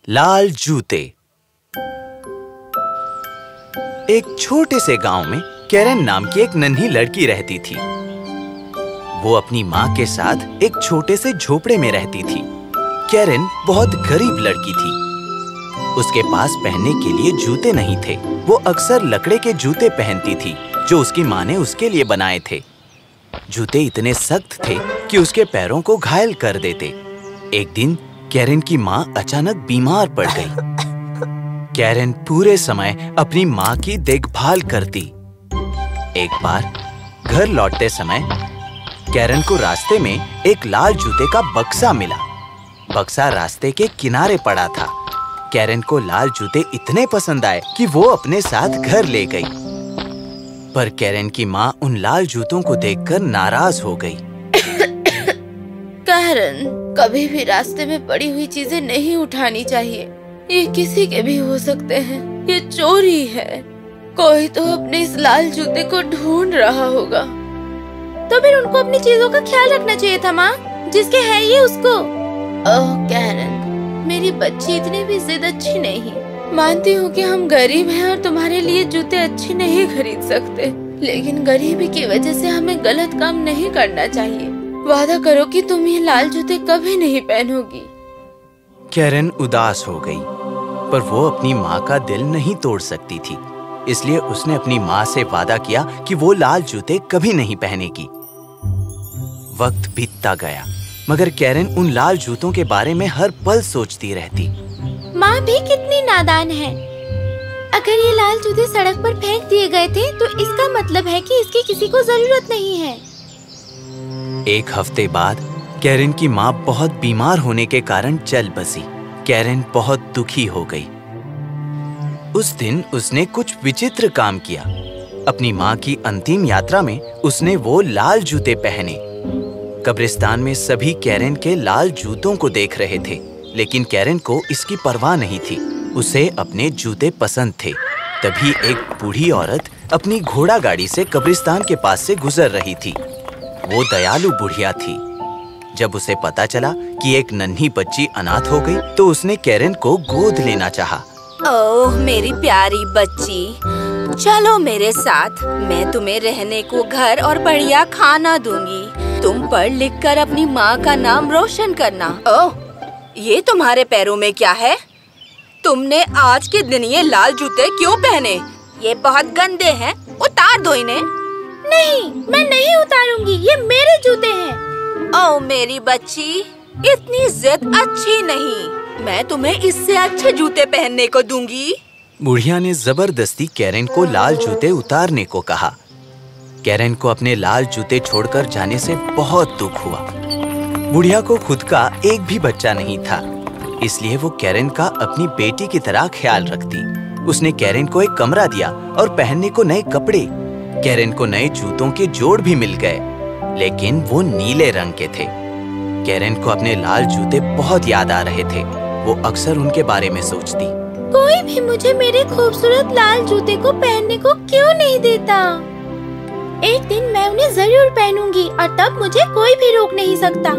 लाल जूते। एक छोटे से गांव में कैरन नाम की एक नन्ही लड़की रहती थी। वो अपनी माँ के साथ एक छोटे से झोपड़े में रहती थी। कैरन बहुत गरीब लड़की थी। उसके पास पहनने के लिए जूते नहीं थे। वो अक्सर लकड़े के जूते पहनती थी जो उसकी माँ ने उसके लिए बनाए थे। जूते इतने सख्त थे कि उसके पैरों को घायल कर देते। एक दिन कैरन की माँ अचानक बीमार पड़ गई। कैरन पूरे समय अपनी माँ की देखभाल करती। एक बार घर लौटते समय कैरन को रास्ते में एक लाल जूते का बक्सा मिला। बक्सा रास्ते के किनारे पड़ा था। कैरन को लाल जूते इतने पसंद आए कि वो अपने साथ घर ले गई। पर कैरन की माँ उन लाल जूतों को देखकर नाराज हो गई। कैरन, कभी भी रास्ते में पड़ी हुई चीजें नहीं उठानी चाहिए। ये किसी के भी हो सकते हैं। ये चोरी है। कोई तो अपने इस लाल जूते को ढूंढ रहा होगा। तो फिर उनको अपनी चीजों का ख्याल रखना चाहिए था माँ। जिसके है ये उसको। ओह कैरन, मेरी बच्ची इतनी भी जिद अच्छी नहीं। मानती हूँ कि हम गरीब हैं और तुम्हारे लिए जूते अच्छे नहीं खरीद सकते, लेकिन गरीबी की वजह से हमें गलत काम नहीं करना चाहिए। वादा करो कि तुम ये लाल जूते कभी नहीं पहनोगी। कैरन उदास हो गई, पर वो अपनी माँ का दिल नहीं तोड़ सकती थी। इसलिए उसने अपनी माँ से वादा किया कि वो लाल जूते कभी नहीं पहनेगी। वक्त बीतता गया, मगर कैरन उन लाल जूतों के बारे में हर पल सोचती रहती। माँ भी कितनी नादान है। अगर ये लाल जूते सड़क पर फेंक दिए गए थे तो इसका मतलब है कि इसकी किसी को जरूरत नहीं है। एक हफ्ते बाद कैरन की माँ बहुत बीमार होने के कारण चल बसी। कैरन बहुत दुखी हो गई। उस दिन उसने कुछ विचित्र काम किया। अपनी माँ की अंतिम यात्रा में उसने वो लाल जूते पहने। कब्रिस्तान में सभी कैरन के लाल जूतों को देख रहे थे, लेकिन कैरन को इसकी परवाह नहीं थी। उसे अपने जूते पसंद थे। तभी एक बूढ़ी औरत अपनी घोड़ा गाड़ी से कब्रिस्तान के पास से गुजर रही थी। वो दयालु बुढ़िया थी। जब उसे पता चला कि एक नन्ही बच्ची अनाथ हो गई, तो उसने कैरन को गोद लेना चाहा। ओह मेरी प्यारी बच्ची, चलो मेरे साथ। मैं तुम्हें रहने को घर और बढ़िया खाना दूंगी। तुम पढ़ लिख कर अपनी माँ का नाम रोशन करना। ओह, ये तुम्हारे पैरों में क्या है? तुमने आज के दिन ये लाल जूते क्यों पहने? ये बहुत गंदे हैं। उतार दो इन्हें। नहीं, मैं नहीं उतारूंगी। ये मेरे जूते हैं। ओह मेरी बच्ची, इतनी जिद अच्छी नहीं। मैं तुम्हें इससे अच्छे जूते पहनने को दूंगी। बुढ़िया ने जबरदस्ती कैरन को लाल जूते उतारने को कहा। कैरन को अपने लाल जूते छोड़कर जाने से बहुत दुख हुआ। बुढ़िया को खुद का एक भी बच्चा नहीं था, इसलिए वो कैरन का अपनी बेटी की तरह ख्याल रखती। उसने कैरन को एक कमरा दिया और पहनने को नए कपड़े। कैरन को नए जूतों के जोड़ भी मिल गए, लेकिन वो नीले रंग के थे। कैरन को अपने लाल जूते बहुत याद आ रहे थे। वो अक्सर उनके बारे में सोचती। कोई भी मुझे मेरे खूबसूरत लाल जूते को पहनने को क्यों नहीं देता? एक दिन मैं उन्हें जरूर पहनूंगी और तब मुझे कोई भी रोक नहीं सकता।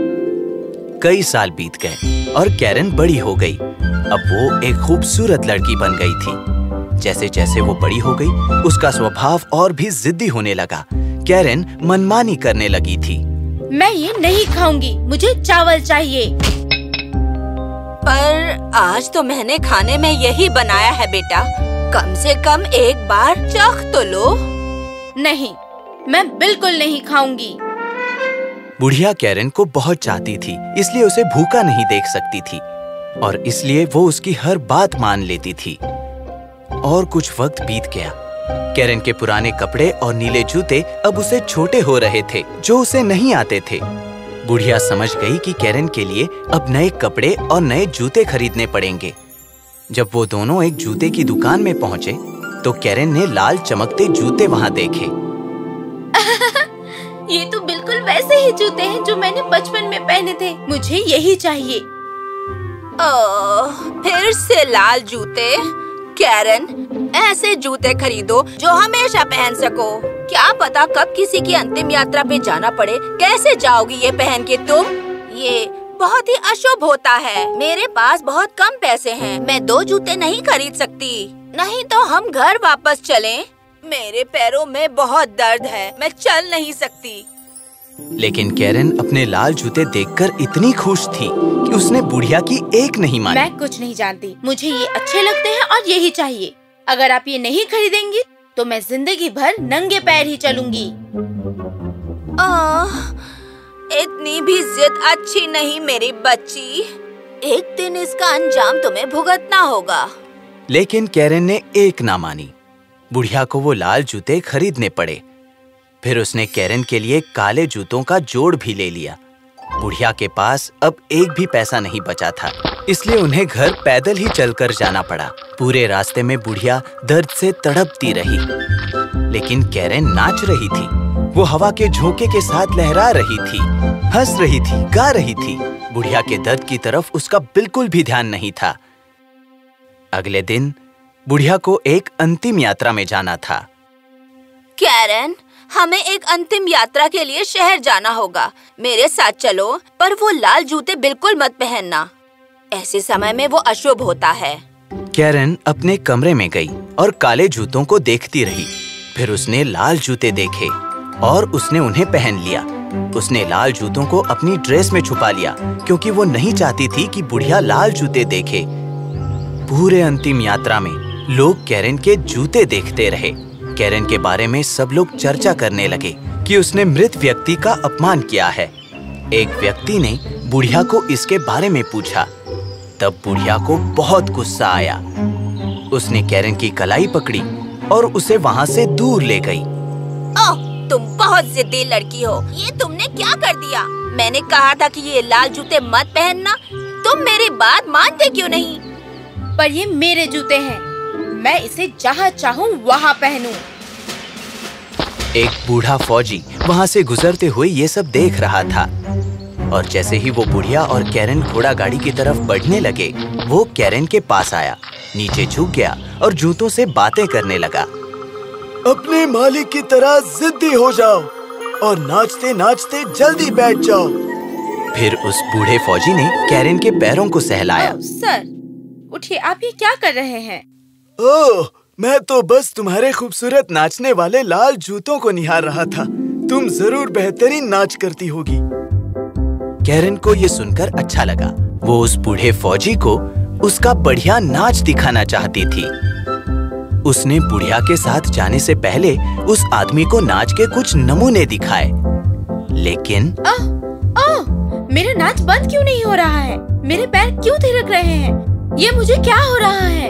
कई साल बीत गए और कैरन बड़ी हो गई। अब वो एक खूबसूरत लड़की बन गई थी। जैसे जैसे वो बड़ी हो गई, उसका स्वभाव और भी जिद्दी होने लगा। कैरन मनमानी करने लगी थी। मैं ये नहीं खाऊंगी, मुझे चावल चाहिए। पर आज तो मैंने खाने में यही बनाया है बेटा। कम से कम एक बार चख तो लो। नहीं, मैं बिल्कुल नहीं खाऊंगी। बुढ़िया कैरन को बहुत चाहती थी, इसलिए उसे भूखा नहीं देख सकती थी और इसलिए वो उसकी हर बात मान लेती थी। और कुछ वक्त बीत गया। कैरन के पुराने कपड़े और नीले जूते अब उसे छोटे हो रहे थे, जो उसे नहीं आते थे। बुढ़िया समझ गई कि कैरन के लिए अब नए कपड़े और नए जूते खरीदने पड़ेंगे। जब वो दोनों एक जूते की दुकान में पहुंचे, तो कैरन ने लाल चमकते जूते वहां देखे। ये तो बिल्कुल वैसे ही जूते हैं जो मैंने बचपन में पहने थे। मुझे यही चाहिए। ओह, फिर से लाल जूते? कैरन, ऐसे जूते खरीदो जो हमेशा पहन सको। क्या पता कब किसी की अंतिम यात्रा पे जाना पड़े। कैसे जाओगी ये पहन के तुम? ये बहुत ही अशुभ होता है। मेरे पास बहुत कम पैसे हैं। मैं 2 जूते नहीं खरीद सकती। नहीं तो हम घर वापस चलें। मेरे पैरों में बहुत दर्द है। मैं चल नहीं सकती। लेकिन कैरन अपने लाल जूते देखकर इतनी खुश थी कि उसने बुढ़िया की एक नहीं मानी। मैं कुछ नहीं जानती। मुझे ये अच्छे लगते हैं और यही चाहिए। अगर आप ये नहीं खरीदेंगी तो मैं जिंदगी भर नंगे पैर ही चलूंगी। इतनी भी जिद अच्छी नहीं मेरी बच्ची। एक दिन इसका अंजाम तुम्हें भुगतना होगा। लेकिन कैरन ने एक ना मानी। बुढ़िया को वो लाल जूते खरीदने पड़े। फिर उसने कैरन के लिए काले जूतों का जोड़ भी ले लिया। बुढ़िया के पास अब एक भी पैसा नहीं बचा था, इसलिए उन्हें घर पैदल ही चलकर जाना पड़ा। पूरे रास्ते में बुढ़िया दर्द से तड़पती रही, लेकिन कैरन नाच रही थी। वो हवा के झोंके के साथ लहरा रही थी, हंस रही थी, गा रही थी। बुढ़िया के दर्द की तरफ उसका बिल्कुल भी ध्यान नहीं था। अगले दिन बुढ़िया को एक अंतिम यात्रा में जाना था। कैरन, हमें एक अंतिम यात्रा के लिए शहर जाना होगा। मेरे साथ चलो, पर वो लाल जूते बिल्कुल मत पहनना। ऐसे समय में वो अशुभ होता है। कैरन अपने कमरे में गई और काले जूतों को देखती रही। फिर उसने लाल जूते देखे और उसने उन्हें पहन लिया। उसने लाल जूतों को अपनी ड्रेस में छुपा लिया, क्योंकि वो नहीं चाहती थी कि बुढ़िया लाल जूते देखे। पूरे अंतिम यात्रा में लोग कैरन के जूते देखते रहे। कैरन के बारे में सब लोग चर्चा करने लगे कि उसने मृत व्यक्ति का अपमान किया है। एक व्यक्ति ने बुढ़िया को इसके बारे में पूछा। तब बुढ़िया को बहुत गुस्सा आया। उसने कैरन की कलाई पकड़ी और उसे वहाँ से दूर ले गई। ओह, तुम बहुत जिद्दी लड़की हो। ये तुमने क्या कर दिया? मैंने कहा था कि ये लाल जूते मत पहनना। तुम मेरी बात मानते क्यों नहीं? पर ये मेरे जूते हैं। मैं इसे जहाँ चाहूँ वहाँ पहनूं। एक बूढ़ा फौजी वहाँ से गुजरते हुए ये सब देख रहा था, और जैसे ही वो बुढ़िया और कैरन घोड़ा गाड़ी की तरफ बढ़ने लगे, वो कैरन के पास आया, नीचे झुक गया और जूतों से बातें करने लगा। अपने मालिक की तरह जिद्दी हो जाओ और नाचते नाचते जल्दी बैठ जाओ। फिर उस बूढ़े फौजी ने कैरन के पैरों को सहलाया। सर, उठिए, आप ये क्या कर रहे हैं? ओह, मैं तो बस तुम्हारे खूबसूरत नाचने वाले लाल जूतों को निहार रहा था। तुम जरूर बेहतरीन नाच करती होगी। कैरन को ये सुनकर अच्छा लगा। वो उस बूढ़े फौजी को उसका बढ़िया नाच दिखाना चाहती थी। उसने बुढ़िया के साथ जाने से पहले उस आदमी को नाच के कुछ नमूने दिखाए, लेकिन मेरा नाच बंद क्यों नहीं हो रहा है? मेरे पैर क्यों थिरक रहे हैं? ये मुझे क्या हो रहा है?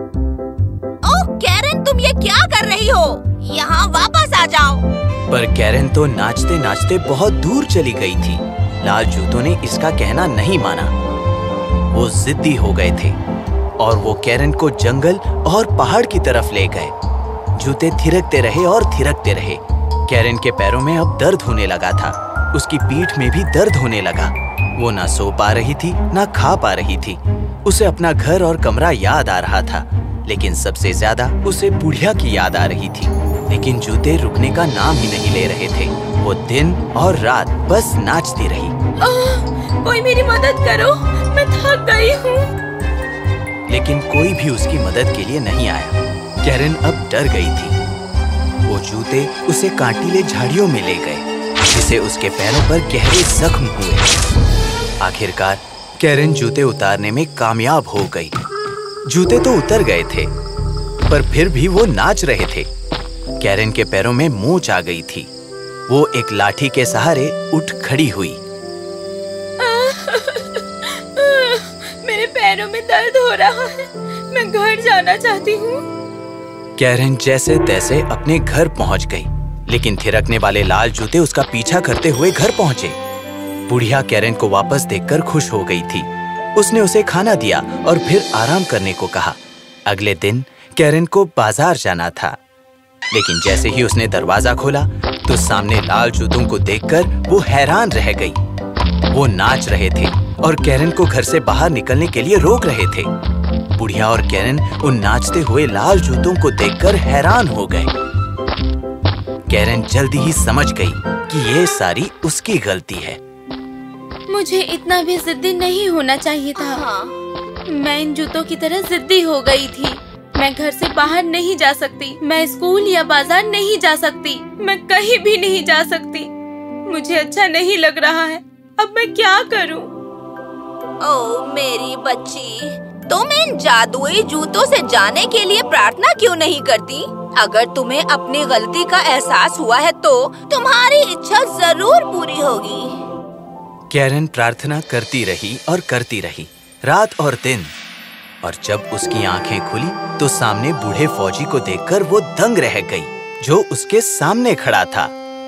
ओह कैरन, तुम ये क्या कर रही हो? यहाँ वापस आ जाओ। पर कैरन तो नाचते नाचते बहुत दूर चली गई थी। लाल जूतों ने इसका कहना नहीं माना। वो जिद्दी हो गए थे और वो कैरन को जंगल और पहाड़ की तरफ ले गए। जूते थिरकते रहे और थिरकते रहे। कैरन के पैरों में अब दर्द होने लगा था। उसकी पीठ में भी दर्द होने लगा। वो ना सो पा रही थी, ना खा पा रही थी। उसे अपना घर और कमरा याद आ रहा था, लेकिन सबसे ज्यादा उसे बुढ़िया की याद आ रही थी। लेकिन जूते रुकने का नाम ही नहीं ले रहे थे। वो दिन और रात बस नाचती रही। कोई मेरी मदद करो, मैं थक गई हूँ। लेकिन कोई भी उसकी मदद के लिए नहीं आया। कैरन अब डर गई थी। वो जूते उसे कांटीले झाड़ियों में ले गए, जिससे उसके पैरों पर गहरे जख्म हुए। आखिरकार कैरन जूते उतारने में कामयाब हो गई। जूते तो उतर गए थे, पर फिर भी वो नाच रहे थे। कैरन के पैरों में मोच आ गई थी। वो एक लाठी के सहारे उठ खड़ी हुई। मेरे पैरों में दर्द हो रहा है। मैं घर जाना चाहती हूँ। कैरन जैसे तैसे अपने घर पहुँच गई, लेकिन थिरकने वाले लाल जूते उसका पीछा करते हुए घर पहुँचे। बुढ़िया कैरन को वापस देखकर खुश हो गई थी। उसने उसे खाना दिया और फिर आराम करने को कहा। अगले दिन कैरन को बाजार जाना था, लेकिन जैसे ही उसने दरवाजा खोला तो सामने लाल जूतों को देखकर वो हैरान रह गई। वो नाच रहे थे और कैरन को घर से बाहर निकलने के लिए रोक रहे थे। बुढ़िया और कैरन उन नाचते हुए लाल जूतों को देखकर हैरान हो गए। कैरन जल्दी ही समझ गई कि ये सारी उसकी गलती है। मुझे इतना भी जिद्दी नहीं होना चाहिए था। हाँ। मैं इन जूतों की तरह जिद्दी हो गई थी। मैं घर से बाहर नहीं जा सकती, मैं स्कूल या बाजार नहीं जा सकती, मैं कहीं भी नहीं जा सकती। मुझे अच्छा नहीं लग रहा है। अब मैं क्या करूं? ओ मेरी बच्ची, तुम इन जादुई जूतों से जाने के लिए प्रार्थना क्यों नहीं करती? अगर तुम्हें अपनी गलती का एहसास हुआ है तो तुम्हारी इच्छा जरूर पूरी होगी। कैरन प्रार्थना करती रही और करती रही, रात और दिन। और जब उसकी आंखें खुली तो सामने बूढ़े फौजी को देखकर वो दंग रह गई, जो उसके सामने खड़ा था।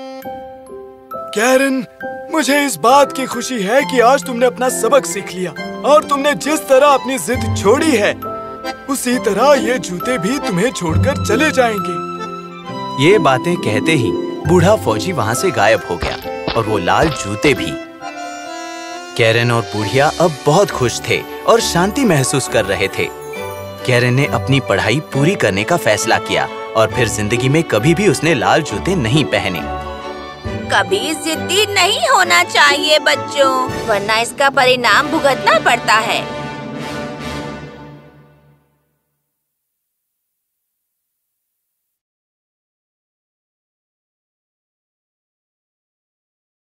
कैरन, मुझे इस बात की खुशी है कि आज तुमने अपना सबक सीख लिया और तुमने जिस तरह अपनी जिद छोड़ी है, उसी तरह ये जूते भी तुम्हें छोड़कर चले जाएंगे। ये बातें कहते ही बूढ़ा फौजी वहाँ से गायब हो गया और वो लाल जूते भी। कैरन और बुढ़िया अब बहुत खुश थे और शांति महसूस कर रहे थे। कैरन ने अपनी पढ़ाई पूरी करने का फैसला किया और फिर जिंदगी में कभी भी उसने लाल जूते नहीं पहने। कभी जिद्दी नहीं होना चाहिए बच्चों, वरना इसका परिणाम भुगतना पड़ता है।